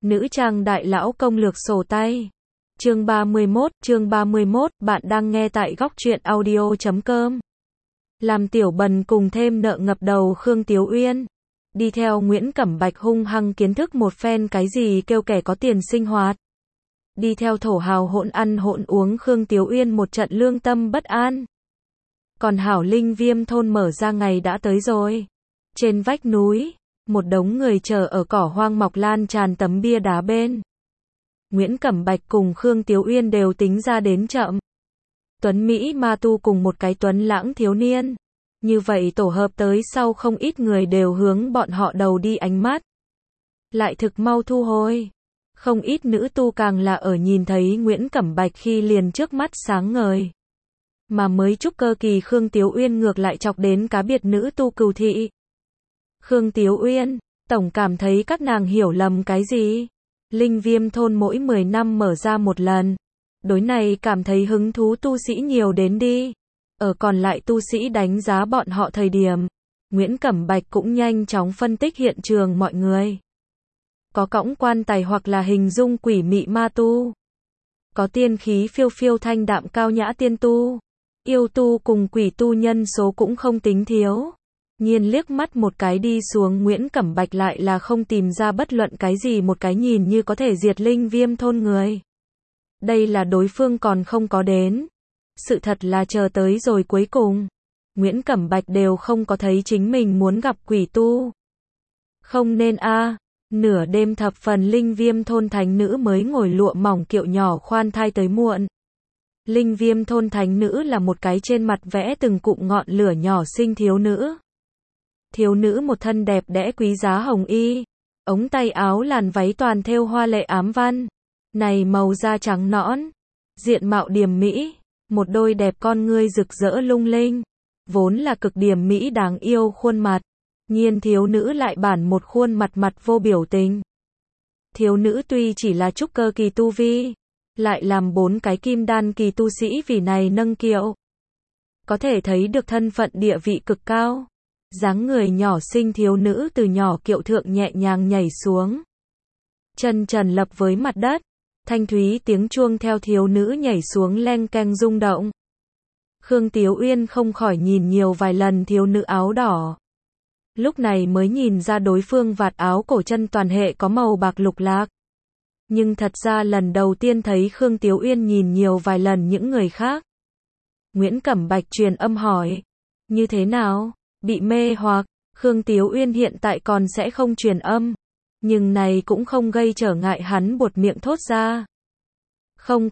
Nữ trang đại lão công lược sổ tay. Chương 31, bạn đang nghe tại góc truyện audio.com. Làm tiểu bần cùng thêm nợ ngập đầu Khương Tiếu Uyên. Đi theo Nguyễn Cẩm Bạch hung hăng kiến thức một phen cái gì kêu kẻ có tiền sinh hoạt. Đi theo thổ hào hỗn ăn hỗn uống Khương Tiếu Uyên một trận lương tâm bất an. Còn hảo Linh Viêm thôn mở ra ngày đã tới rồi. Trên vách núi, một đống người chờ ở cỏ hoang mọc lan tràn tấm bia đá bên. Nguyễn Cẩm Bạch cùng Khương Tiếu Uyên đều tính ra đến chậm. Tuấn Mỹ ma tu cùng một cái tuấn lãng thiếu niên. Như vậy tổ hợp tới sau không ít người đều hướng bọn họ đầu đi ánh mắt. Lại thực mau thu hồi. Không ít nữ tu càng là ở nhìn thấy Nguyễn Cẩm Bạch khi liền trước mắt sáng ngời. Mà mới trúc cơ kỳ Khương Tiếu Uyên ngược lại chọc đến cá biệt nữ tu cừu thị. Khương Tiếu Uyên, tổng cảm thấy các nàng hiểu lầm cái gì? Linh Viêm thôn mỗi 10 năm mở ra một lần. Đối này cảm thấy hứng thú tu sĩ nhiều đến đi. Ở còn lại tu sĩ đánh giá bọn họ thời điểm, Nguyễn Cẩm Bạch cũng nhanh chóng phân tích hiện trường mọi người. Có cõng quan tài hoặc là hình dung quỷ mị ma tu. Có tiên khí phiêu phiêu thanh đạm cao nhã tiên tu. Yêu tu cùng quỷ tu nhân số cũng không tính thiếu. Nhiên liếc mắt một cái đi xuống Nguyễn Cẩm Bạch lại là không tìm ra bất luận cái gì một cái nhìn như có thể diệt Linh Viêm thôn người. Đây là đối phương còn không có đến. Sự thật là chờ tới rồi cuối cùng. Nguyễn Cẩm Bạch đều không có thấy chính mình muốn gặp quỷ tu. Không nên nửa đêm thập phần Linh Viêm thôn thánh nữ mới ngồi lụa mỏng kiệu nhỏ khoan thai tới muộn. Linh Viêm thôn thánh nữ là một cái trên mặt vẽ từng cụm ngọn lửa nhỏ xinh thiếu nữ. Thiếu nữ một thân đẹp đẽ quý giá hồng y, ống tay áo làn váy toàn thêu hoa lệ ám văn. Này màu da trắng nõn, diện mạo điềm mỹ, một đôi đẹp con ngươi rực rỡ lung linh, vốn là cực điểm mỹ đáng yêu khuôn mặt. Nhiên thiếu nữ lại bản một khuôn mặt vô biểu tình. Thiếu nữ tuy chỉ là trúc cơ kỳ tu vi, lại làm 4 cái kim đan kỳ tu sĩ vì này nâng kiệu. Có thể thấy được thân phận địa vị cực cao. Dáng người nhỏ xinh thiếu nữ từ nhỏ kiệu thượng nhẹ nhàng nhảy xuống. Chân trần lập với mặt đất. Thanh thúy tiếng chuông theo thiếu nữ nhảy xuống leng keng rung động. Khương Tiếu Uyên không khỏi nhìn nhiều vài lần thiếu nữ áo đỏ. Lúc này mới nhìn ra đối phương vạt áo cổ chân toàn hệ có màu bạc lục lạc. Nhưng thật ra lần đầu tiên thấy Khương Tiếu Uyên nhìn nhiều vài lần những người khác. Nguyễn Cẩm Bạch truyền âm hỏi. Như thế nào? Bị mê hoặc, Khương Tiếu Uyên hiện tại còn sẽ không truyền âm. Nhưng này cũng không gây trở ngại hắn buột miệng thốt ra. Không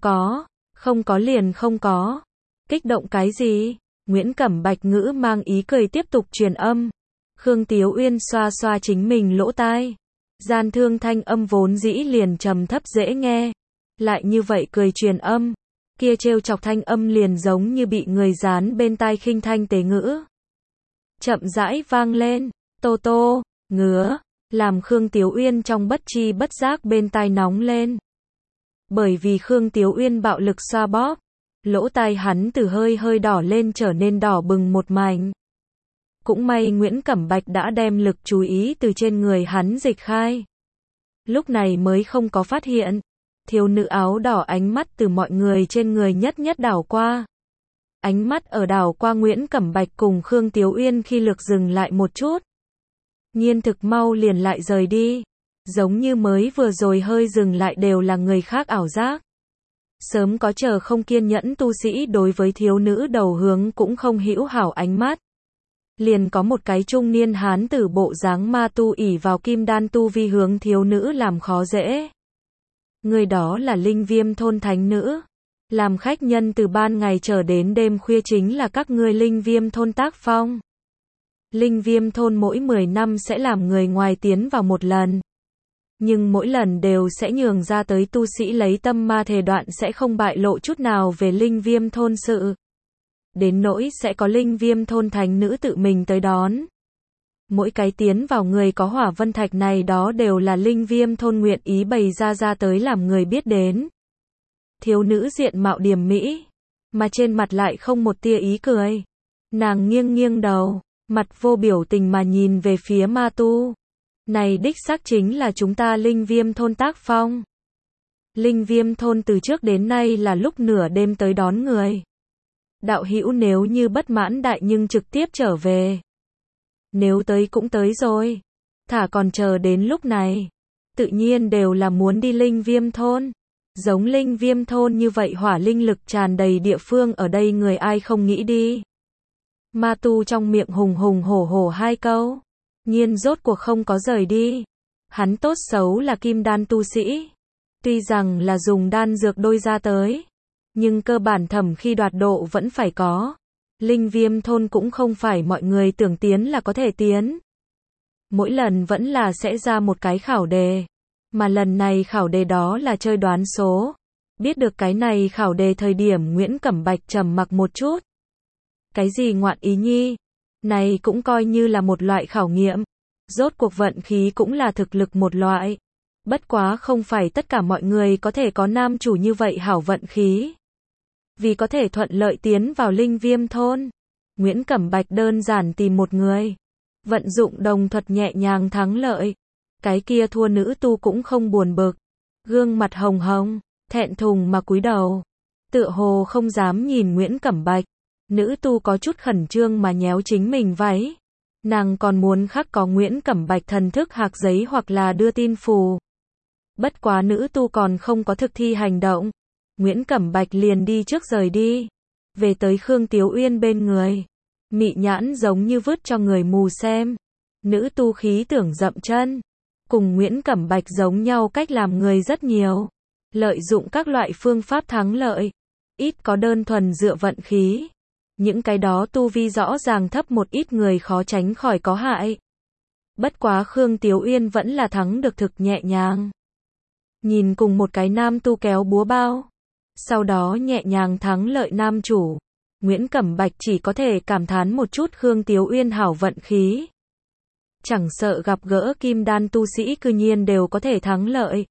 có liền không có. Kích động cái gì? Nguyễn Cẩm Bạch ngữ mang ý cười tiếp tục truyền âm. Khương Tiếu Uyên xoa xoa chính mình lỗ tai. Gian thương thanh âm vốn dĩ liền trầm thấp dễ nghe. Lại như vậy cười truyền âm. Kia trêu chọc thanh âm liền giống như bị người dán bên tai khinh thanh tế ngữ. Chậm rãi vang lên. Tô tô, ngứa. Làm Khương Tiếu Uyên trong bất chi bất giác bên tai nóng lên. Bởi vì Khương Tiếu Uyên bạo lực xoa bóp. Lỗ tai hắn từ hơi đỏ lên trở nên đỏ bừng một mảnh. Cũng may Nguyễn Cẩm Bạch đã đem lực chú ý từ trên người hắn dịch khai. Lúc này mới không có phát hiện. Thiếu nữ áo đỏ ánh mắt từ mọi người trên người nhất đảo qua. Ánh mắt ở đảo qua Nguyễn Cẩm Bạch cùng Khương Tiếu Uyên khi lực dừng lại một chút. Nhiên thực mau liền lại rời đi. Giống như mới vừa rồi hơi dừng lại đều là người khác ảo giác. Sớm có chờ không kiên nhẫn tu sĩ đối với thiếu nữ đầu hướng cũng không hữu hảo ánh mắt. Liền có một cái trung niên hán tử bộ dáng ma tu ỷ vào kim đan tu vi hướng thiếu nữ làm khó dễ. Người đó là Linh Viêm thôn thánh nữ. Làm khách nhân từ ban ngày trở đến đêm khuya chính là các ngươi Linh Viêm thôn tác phong. Linh Viêm thôn mỗi 10 năm sẽ làm người ngoài tiến vào một lần. Nhưng mỗi lần đều sẽ nhường ra tới tu sĩ lấy tâm ma thề đoạn sẽ không bại lộ chút nào về Linh Viêm thôn sự. Đến nỗi sẽ có Linh Viêm thôn thánh nữ tự mình tới đón. Mỗi cái tiến vào người có hỏa vân thạch này đó đều là Linh Viêm thôn nguyện ý bày ra tới làm người biết đến. Thiếu nữ diện mạo điềm mỹ, mà trên mặt lại không một tia ý cười. Nàng nghiêng đầu, mặt vô biểu tình mà nhìn về phía ma tu. Này đích xác chính là chúng ta Linh Viêm thôn tác phong. Linh Viêm thôn từ trước đến nay là lúc nửa đêm tới đón người. Đạo hữu nếu như bất mãn đại nhưng trực tiếp trở về. Nếu tới cũng tới rồi. Thả còn chờ đến lúc này. Tự nhiên đều là muốn đi Linh Viêm thôn. Giống Linh Viêm thôn như vậy hỏa linh lực tràn đầy địa phương ở đây người ai không nghĩ đi. Ma tu trong miệng hùng hùng hổ hổ hai câu. Nhiên rốt cuộc không có rời đi. Hắn tốt xấu là kim đan tu sĩ. Tuy rằng là dùng đan dược đôi ra tới. Nhưng cơ bản thẩm khi đoạt độ vẫn phải có. Linh Viêm thôn cũng không phải mọi người tưởng tiến là có thể tiến. Mỗi lần vẫn là sẽ ra một cái khảo đề. Mà lần này khảo đề đó là chơi đoán số. Biết được cái này khảo đề thời điểm Nguyễn Cẩm Bạch trầm mặc một chút. Cái gì ngoạn ý nhi? Này cũng coi như là một loại khảo nghiệm. Rốt cuộc vận khí cũng là thực lực một loại. Bất quá không phải tất cả mọi người có thể có nam chủ như vậy hảo vận khí. Vì có thể thuận lợi tiến vào Linh Viêm thôn. Nguyễn Cẩm Bạch đơn giản tìm một người. Vận dụng đồng thuật nhẹ nhàng thắng lợi. Cái kia thua nữ tu cũng không buồn bực. Gương mặt hồng hồng, thẹn thùng mà cúi đầu. Tựa hồ không dám nhìn Nguyễn Cẩm Bạch. Nữ tu có chút khẩn trương mà nhéo chính mình váy. Nàng còn muốn khắc có Nguyễn Cẩm Bạch thần thức hạc giấy hoặc là đưa tin phù. Bất quá nữ tu còn không có thực thi hành động. Nguyễn Cẩm Bạch liền đi trước rời đi. Về tới Khương Tiếu Uyên bên người. Mị nhãn giống như vứt cho người mù xem. Nữ tu khí tưởng dậm chân. Cùng Nguyễn Cẩm Bạch giống nhau cách làm người rất nhiều. Lợi dụng các loại phương pháp thắng lợi. Ít có đơn thuần dựa vận khí. Những cái đó tu vi rõ ràng thấp một ít người khó tránh khỏi có hại. Bất quá Khương Tiếu Uyên vẫn là thắng được thực nhẹ nhàng. Nhìn cùng một cái nam tu kéo búa bao. Sau đó nhẹ nhàng thắng lợi nam chủ. Nguyễn Cẩm Bạch chỉ có thể cảm thán một chút Khương Tiếu Uyên hảo vận khí. Chẳng sợ gặp gỡ kim đan tu sĩ cư nhiên đều có thể thắng lợi.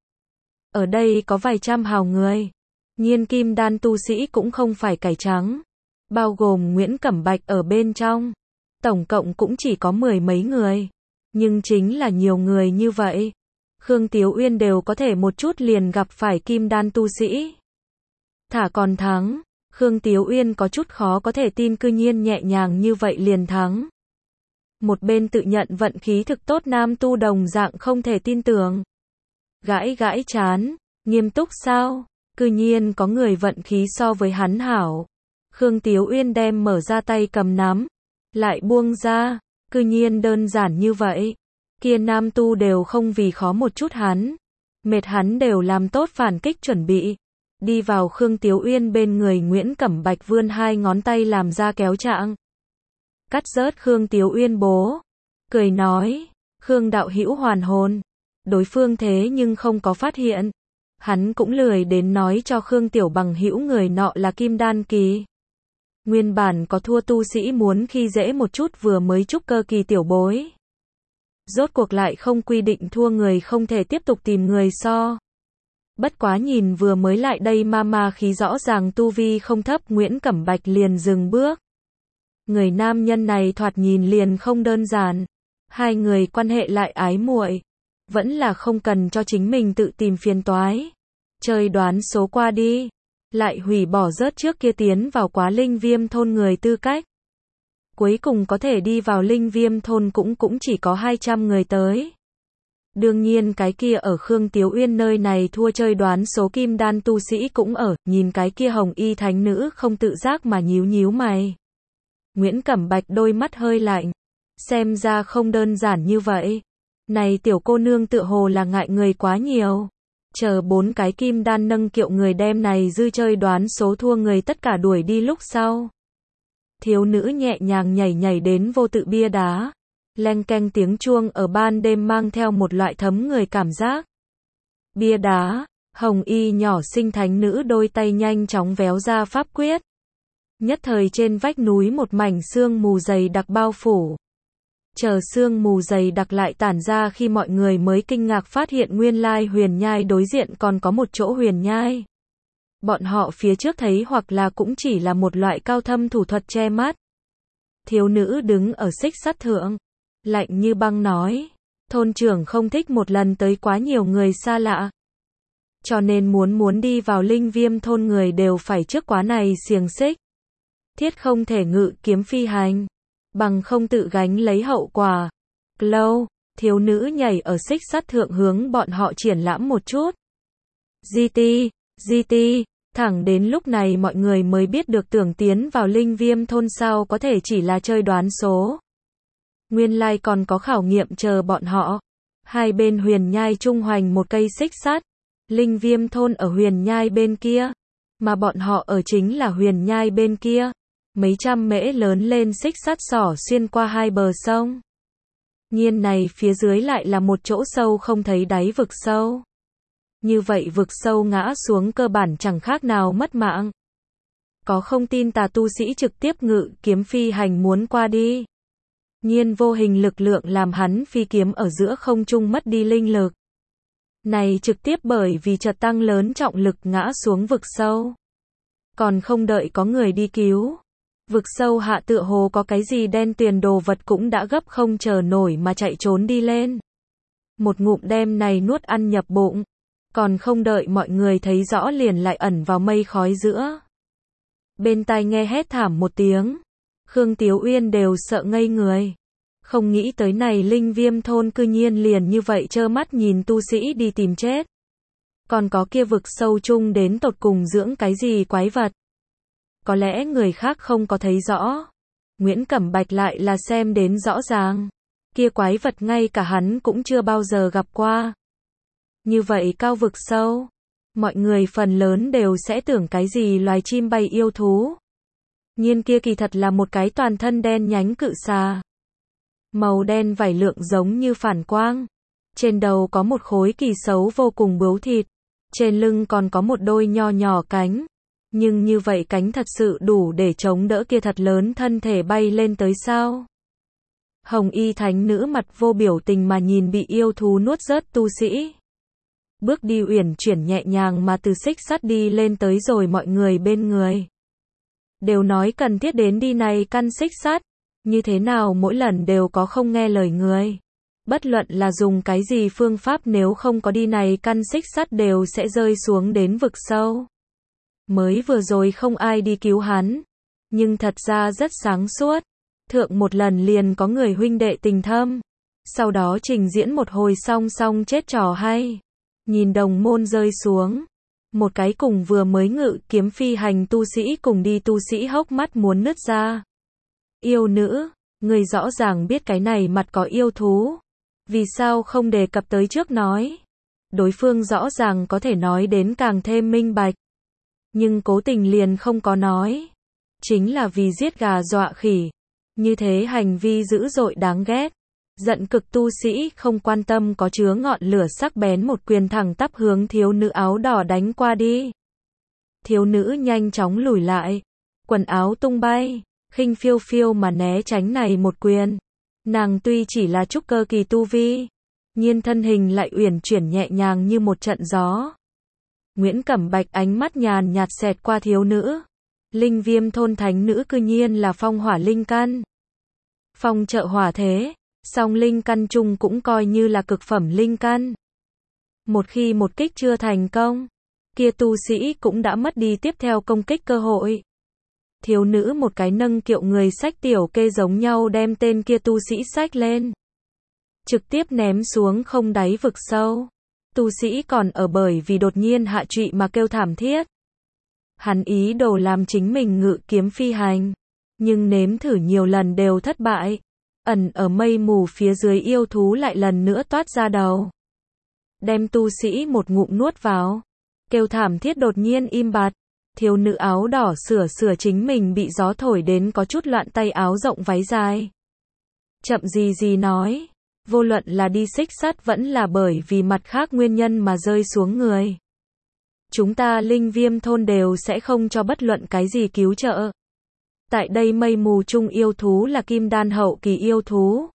Ở đây có vài trăm hào người. Nhiên kim đan tu sĩ cũng không phải cải trắng. Bao gồm Nguyễn Cẩm Bạch ở bên trong. Tổng cộng cũng chỉ có 10 mấy người. Nhưng chính là nhiều người như vậy. Khương Tiếu Uyên đều có thể một chút liền gặp phải kim đan tu sĩ. Thả còn thắng. Khương Tiếu Uyên có chút khó có thể tin cư nhiên nhẹ nhàng như vậy liền thắng. Một bên tự nhận vận khí thực tốt nam tu đồng dạng không thể tin tưởng. Gãi gãi chán. Nghiêm túc sao? Cư nhiên có người vận khí so với hắn hảo. Khương Tiếu Uyên đem mở ra tay cầm nắm. Lại buông ra. Cư nhiên đơn giản như vậy. Kia nam tu đều không vì khó một chút hắn. Mệt hắn đều làm tốt phản kích chuẩn bị. Đi vào Khương Tiếu Uyên bên người Nguyễn Cẩm Bạch vươn hai ngón tay làm ra kéo trạng. Cắt rớt Khương Tiếu Uyên bố. Cười nói. Khương đạo hữu hoàn hồn. Đối phương thế nhưng không có phát hiện. Hắn cũng lười đến nói cho Khương Tiểu Bằng hữu người nọ là kim đan kỳ. Nguyên bản có thua tu sĩ muốn khi dễ một chút vừa mới trúc cơ kỳ tiểu bối. Rốt cuộc lại không quy định thua người không thể tiếp tục tìm người so. Bất quá nhìn vừa mới lại đây ma khí rõ ràng tu vi không thấp Nguyễn Cẩm Bạch liền dừng bước. Người nam nhân này thoạt nhìn liền không đơn giản. Hai người quan hệ lại ái muội. Vẫn là không cần cho chính mình tự tìm phiền toái. Chơi đoán số qua đi. Lại hủy bỏ rớt trước kia tiến vào quá Linh Viêm thôn người tư cách. Cuối cùng có thể đi vào Linh Viêm thôn cũng chỉ có 200 người tới. Đương nhiên cái kia ở Khương Tiếu Uyên nơi này thua chơi đoán số kim đan tu sĩ cũng ở, nhìn cái kia hồng y thánh nữ không tự giác mà nhíu nhíu mày. Nguyễn Cẩm Bạch đôi mắt hơi lạnh. Xem ra không đơn giản như vậy. Này tiểu cô nương tựa hồ là ngại người quá nhiều. Chờ 4 cái kim đan nâng kiệu người đem này dư chơi đoán số thua người tất cả đuổi đi lúc sau. Thiếu nữ nhẹ nhàng nhảy nhảy đến vô tự bia đá. Leng keng tiếng chuông ở ban đêm mang theo một loại thấm người cảm giác. Bia đá, hồng y nhỏ xinh thánh nữ đôi tay nhanh chóng véo ra pháp quyết. Nhất thời trên vách núi một mảnh sương mù dày đặc bao phủ. Chờ sương mù dày đặc lại tản ra khi mọi người mới kinh ngạc phát hiện nguyên lai huyền nhai đối diện còn có một chỗ huyền nhai. Bọn họ phía trước thấy hoặc là cũng chỉ là một loại cao thâm thủ thuật che mắt. Thiếu nữ đứng ở xích sắt thượng. Lạnh như băng nói. Thôn trưởng không thích một lần tới quá nhiều người xa lạ. Cho nên muốn đi vào Linh Viêm thôn người đều phải trước quá này xiềng xích. Thiết không thể ngự kiếm phi hành, bằng không tự gánh lấy hậu quả. Lâu, thiếu nữ nhảy ở xích sắt thượng hướng bọn họ triển lãm một chút. GT, thẳng đến lúc này mọi người mới biết được tưởng tiến vào Linh Viêm thôn sao có thể chỉ là chơi đoán số. Nguyên lai còn có khảo nghiệm chờ bọn họ. Hai bên huyền nhai trung hoành một cây xích sắt. Linh Viêm thôn ở huyền nhai bên kia, mà bọn họ ở chính là huyền nhai bên kia. Mấy trăm mễ lớn lên xích sắt xỏ xuyên qua hai bờ sông. Nhiên này phía dưới lại là một chỗ sâu không thấy đáy vực sâu. Như vậy vực sâu ngã xuống cơ bản chẳng khác nào mất mạng. Có không tin tà tu sĩ trực tiếp ngự kiếm phi hành muốn qua đi. Nhiên vô hình lực lượng làm hắn phi kiếm ở giữa không trung mất đi linh lực. Này trực tiếp bởi vì chợt tăng lớn trọng lực ngã xuống vực sâu. Còn không đợi có người đi cứu. Vực sâu hạ tựa hồ có cái gì đen tuyền đồ vật cũng đã gấp không chờ nổi mà chạy trốn đi lên. Một ngụm đem này nuốt ăn nhập bụng. Còn không đợi mọi người thấy rõ liền lại ẩn vào mây khói giữa. Bên tai nghe hét thảm một tiếng. Khương Tiếu Uyên đều sợ ngây người. Không nghĩ tới này Linh Viêm thôn cư nhiên liền như vậy trơ mắt nhìn tu sĩ đi tìm chết. Còn có kia vực sâu chung đến tột cùng dưỡng cái gì quái vật. Có lẽ người khác không có thấy rõ. Nguyễn Cẩm Bạch lại là xem đến rõ ràng. Kia quái vật ngay cả hắn cũng chưa bao giờ gặp qua. Như vậy cao vực sâu. Mọi người phần lớn đều sẽ tưởng cái gì loài chim bay yêu thú. Nhiên kia kỳ thật là một cái toàn thân đen nhánh cự xà. Màu đen vảy lượng giống như phản quang. Trên đầu có một khối kỳ xấu vô cùng bướu thịt. Trên lưng còn có một đôi nho nhỏ cánh. Nhưng như vậy cánh thật sự đủ để chống đỡ kia thật lớn thân thể bay lên tới sao. Hồng y thánh nữ mặt vô biểu tình mà nhìn bị yêu thú nuốt rớt tu sĩ. Bước đi uyển chuyển nhẹ nhàng mà từ xích sắt đi lên tới rồi mọi người bên người. Đều nói cần thiết đến đi này căn xích sắt. Như thế nào mỗi lần đều có không nghe lời người. Bất luận là dùng cái gì phương pháp nếu không có đi này căn xích sắt đều sẽ rơi xuống đến vực sâu. Mới vừa rồi không ai đi cứu hắn. Nhưng thật ra rất sáng suốt. Thượng một lần liền có người huynh đệ tình thâm. Sau đó trình diễn một hồi song song chết trò hay. Nhìn đồng môn rơi xuống. Một cái cùng vừa mới ngự kiếm phi hành tu sĩ cùng đi tu sĩ hốc mắt muốn nứt ra. Yêu nữ, người rõ ràng biết cái này mặt có yêu thú. Vì sao không đề cập tới trước nói? Đối phương rõ ràng có thể nói đến càng thêm minh bạch. Nhưng cố tình liền không có nói. Chính là vì giết gà dọa khỉ. Như thế hành vi dữ dội đáng ghét. Giận cực tu sĩ không quan tâm có chứa ngọn lửa sắc bén một quyền thẳng tắp hướng thiếu nữ áo đỏ đánh qua đi. Thiếu nữ nhanh chóng lùi lại. Quần áo tung bay. Khinh phiêu phiêu mà né tránh này một quyền. Nàng tuy chỉ là trúc cơ kỳ tu vi. Nhiên thân hình lại uyển chuyển nhẹ nhàng như một trận gió. Nguyễn Cẩm Bạch ánh mắt nhàn nhạt xẹt qua thiếu nữ. Linh Viêm thôn thánh nữ cư nhiên là phong hỏa linh căn. Phong trợ hỏa thế. Song linh căn chung cũng coi như là cực phẩm linh căn. Một khi một kích chưa thành công, kia tu sĩ cũng đã mất đi tiếp theo công kích cơ hội. Thiếu nữ một cái nâng kiệu người xách tiểu kê giống nhau đem tên kia tu sĩ xách lên. Trực tiếp ném xuống không đáy vực sâu. Tu sĩ còn ở bởi vì đột nhiên hạ trụy mà kêu thảm thiết. Hắn ý đồ làm chính mình ngự kiếm phi hành. Nhưng nếm thử nhiều lần đều thất bại. Ẩn ở mây mù phía dưới yêu thú lại lần nữa toát ra đầu. Đem tu sĩ một ngụm nuốt vào. Kêu thảm thiết đột nhiên im bặt. Thiếu nữ áo đỏ sửa chính mình bị gió thổi đến có chút loạn tay áo rộng váy dài. Chậm gì nói. Vô luận là đi xích sắt vẫn là bởi vì mặt khác nguyên nhân mà rơi xuống người. Chúng ta Linh Viêm thôn đều sẽ không cho bất luận cái gì cứu trợ. Tại đây mây mù chung yêu thú là kim đan hậu kỳ yêu thú.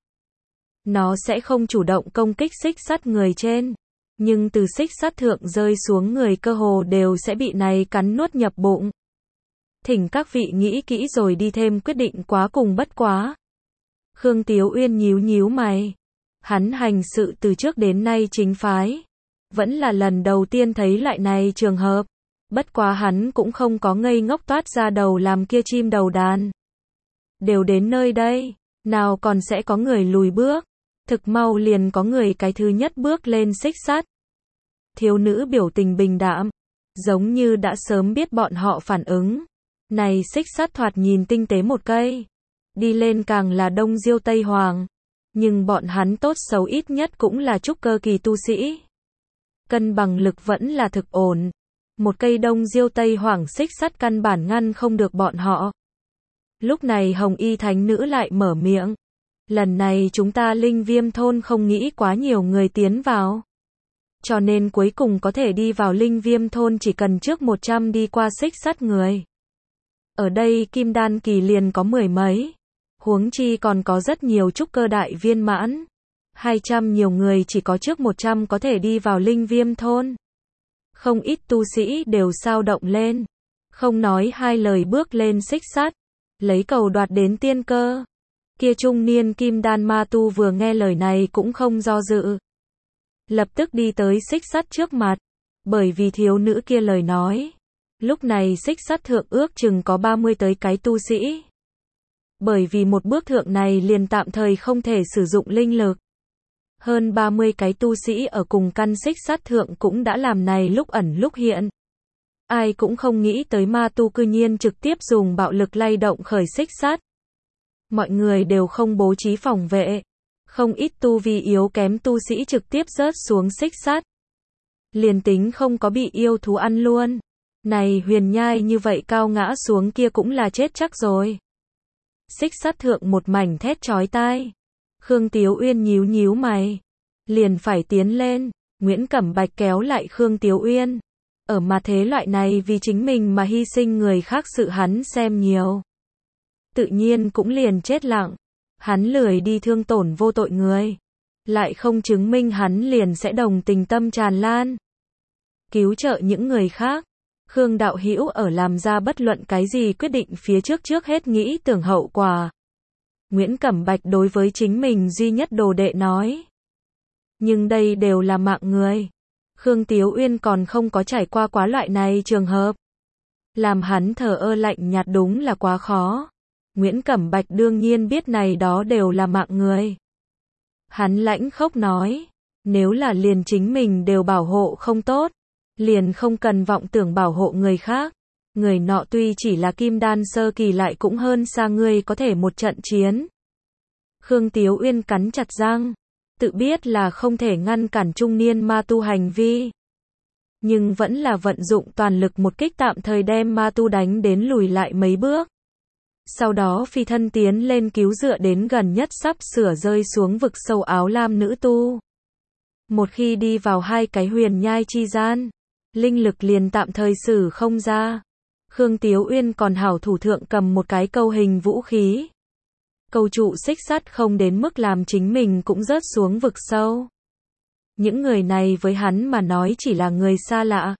Nó sẽ không chủ động công kích xích sắt người trên. Nhưng từ xích sắt thượng rơi xuống người cơ hồ đều sẽ bị này cắn nuốt nhập bụng. Thỉnh các vị nghĩ kỹ rồi đi thêm quyết định quá cùng bất quá. Khương Tiếu Uyên nhíu mày. Hắn hành sự từ trước đến nay chính phái. Vẫn là lần đầu tiên thấy loại này trường hợp. Bất quá hắn cũng không có ngây ngốc toát ra đầu làm kia chim đầu đàn. Đều đến nơi đây, nào còn sẽ có người lùi bước. Thực mau liền có người cái thứ nhất bước lên xích sắt. Thiếu nữ biểu tình bình đạm, giống như đã sớm biết bọn họ phản ứng. Này xích sắt thoạt nhìn tinh tế một cây. Đi lên càng là Đông Diêu Tây Hoàng. Nhưng bọn hắn tốt xấu ít nhất cũng là trúc cơ kỳ tu sĩ. Cân bằng lực vẫn là thực ổn. Một cây Đông Diêu Tây Hoàng xích sắt căn bản ngăn không được bọn họ. Lúc này Hồng Y Thánh Nữ lại mở miệng. Lần này chúng ta Linh Viêm thôn không nghĩ quá nhiều người tiến vào. Cho nên cuối cùng có thể đi vào Linh Viêm thôn chỉ cần trước 100 đi qua xích sắt người. Ở đây kim đan kỳ liền có 10 mấy. Huống chi còn có rất nhiều trúc cơ đại viên mãn. 200 nhiều người chỉ có trước 100 có thể đi vào Linh Viêm thôn. Không ít tu sĩ đều sao động lên. Không nói hai lời bước lên xích sắt. Lấy cầu đoạt đến tiên cơ. Kia trung niên kim đan ma tu vừa nghe lời này cũng không do dự. Lập tức đi tới xích sắt trước mặt. Bởi vì thiếu nữ kia lời nói. Lúc này xích sắt thượng ước chừng có 30 tới cái tu sĩ. Bởi vì một bước thượng này liền tạm thời không thể sử dụng linh lực. Hơn 30 cái tu sĩ ở cùng căn xích sắt thượng cũng đã làm này lúc ẩn lúc hiện. Ai cũng không nghĩ tới ma tu cư nhiên trực tiếp dùng bạo lực lay động khởi xích sắt. Mọi người đều không bố trí phòng vệ. Không ít tu vi yếu kém tu sĩ trực tiếp rớt xuống xích sắt. Liền tính không có bị yêu thú ăn luôn. Này huyền nhai như vậy cao ngã xuống kia cũng là chết chắc rồi. Xích sắt thượng một mảnh thét chói tai. Khương Tiếu Uyên nhíu nhíu mày. Liền phải tiến lên. Nguyễn Cẩm Bạch kéo lại Khương Tiếu Uyên. Ở mà thế loại này vì chính mình mà hy sinh người khác sự hắn xem nhiều. Tự nhiên cũng liền chết lặng. Hắn lười đi thương tổn vô tội người. Lại không chứng minh hắn liền sẽ đồng tình tâm tràn lan. Cứu trợ những người khác. Khương đạo hữu ở làm ra bất luận cái gì quyết định phía trước hết nghĩ tưởng hậu quả. Nguyễn Cẩm Bạch đối với chính mình duy nhất đồ đệ nói. Nhưng đây đều là mạng người. Khương Tiếu Uyên còn không có trải qua quá loại này trường hợp. Làm hắn thờ ơ lạnh nhạt đúng là quá khó. Nguyễn Cẩm Bạch đương nhiên biết này đó đều là mạng người. Hắn lãnh khốc nói. Nếu là liền chính mình đều bảo hộ không tốt. Liền không cần vọng tưởng bảo hộ người khác. Người nọ tuy chỉ là kim đan sơ kỳ lại cũng hơn xa ngươi có thể một trận chiến. Khương Tiếu Uyên cắn chặt răng. Tự biết là không thể ngăn cản trung niên ma tu hành vi. Nhưng vẫn là vận dụng toàn lực một kích tạm thời đem ma tu đánh đến lùi lại mấy bước. Sau đó phi thân tiến lên cứu dựa đến gần nhất sắp sửa rơi xuống vực sâu áo lam nữ tu. Một khi đi vào hai cái huyền nhai chi gian, linh lực liền tạm thời sử không ra. Khương Tiếu Uyên còn hảo thủ thượng cầm một cái câu hình vũ khí. Câu trụ xích sắt không đến mức làm chính mình cũng rớt xuống vực sâu. Những người này với hắn mà nói chỉ là người xa lạ.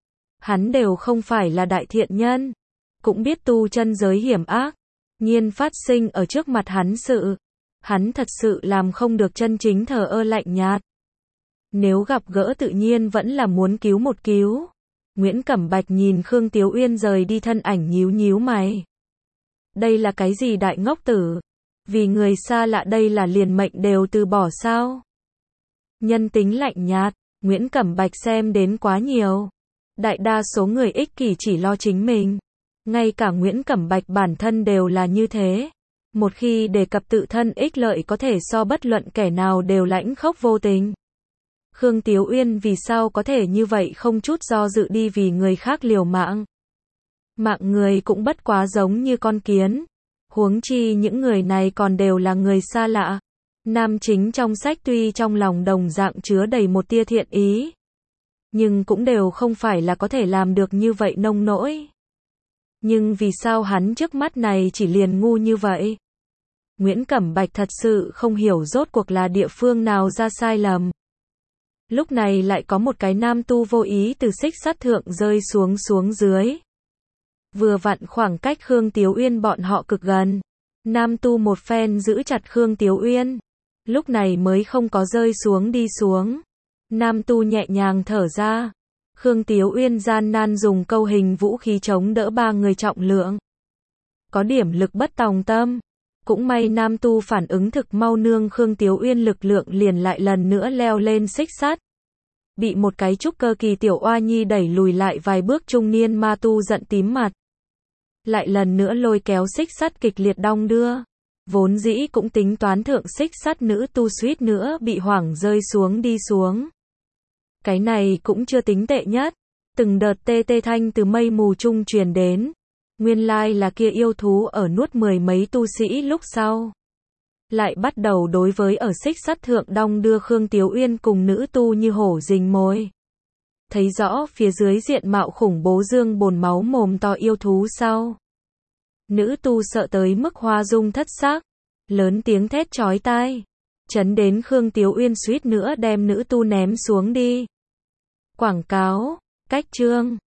Hắn đều không phải là đại thiện nhân. Cũng biết tu chân giới hiểm ác. Nhiên phát sinh ở trước mặt hắn sự. Hắn thật sự làm không được chân chính thờ ơ lạnh nhạt. Nếu gặp gỡ tự nhiên vẫn là muốn cứu một cứu. Nguyễn Cẩm Bạch nhìn Khương Tiếu Uyên rời đi thân ảnh nhíu nhíu mày. Đây là cái gì đại ngốc tử? Vì người xa lạ đây là liền mệnh đều từ bỏ sao? Nhân tính lạnh nhạt, Nguyễn Cẩm Bạch xem đến quá nhiều. Đại đa số người ích kỷ chỉ lo chính mình. Ngay cả Nguyễn Cẩm Bạch bản thân đều là như thế. Một khi đề cập tự thân ích lợi có thể so bất luận kẻ nào đều lãnh khốc vô tình. Khương Tiếu Uyên vì sao có thể như vậy không chút do dự đi vì người khác liều mạng. Mạng người cũng bất quá giống như con kiến. Huống chi những người này còn đều là người xa lạ. Nam chính trong sách tuy trong lòng đồng dạng chứa đầy một tia thiện ý. Nhưng cũng đều không phải là có thể làm được như vậy nông nỗi. Nhưng vì sao hắn trước mắt này chỉ liền ngu như vậy? Nguyễn Cẩm Bạch thật sự không hiểu rốt cuộc là địa phương nào ra sai lầm. Lúc này lại có một cái nam tu vô ý từ xích sắt thượng rơi xuống dưới. Vừa vặn khoảng cách Khương Tiếu Uyên bọn họ cực gần. Nam tu một phen giữ chặt Khương Tiếu Uyên. Lúc này mới không có rơi xuống đi xuống. Nam tu nhẹ nhàng thở ra. Khương Tiếu Uyên gian nan dùng câu hình vũ khí chống đỡ ba người trọng lượng. Có điểm lực bất tòng tâm. Cũng may nam tu phản ứng thực mau, nương Khương Tiếu Uyên lực lượng liền lại lần nữa leo lên xích sắt. Bị một cái trúc cơ kỳ tiểu oa nhi đẩy lùi lại vài bước, trung niên ma tu giận tím mặt. Lại lần nữa lôi kéo xích sắt kịch liệt đong đưa. Vốn dĩ cũng tính toán thượng xích sắt nữ tu suýt nữa bị hoảng rơi xuống đi xuống. Cái này cũng chưa tính tệ nhất. Từng đợt tê tê thanh từ mây mù trung truyền đến. Nguyên lai là kia yêu thú ở nuốt mười mấy tu sĩ lúc sau. Lại bắt đầu đối với ở xích sắt thượng đong đưa Khương Tiếu Uyên cùng nữ tu như hổ rình mồi. Thấy rõ phía dưới diện mạo khủng bố dương bồn máu mồm to yêu thú sau. Nữ tu sợ tới mức hoa dung thất sắc. Lớn tiếng thét chói tai. Chấn đến Khương Tiếu Uyên suýt nữa đem nữ tu ném xuống đi. Quảng cáo, cách chương.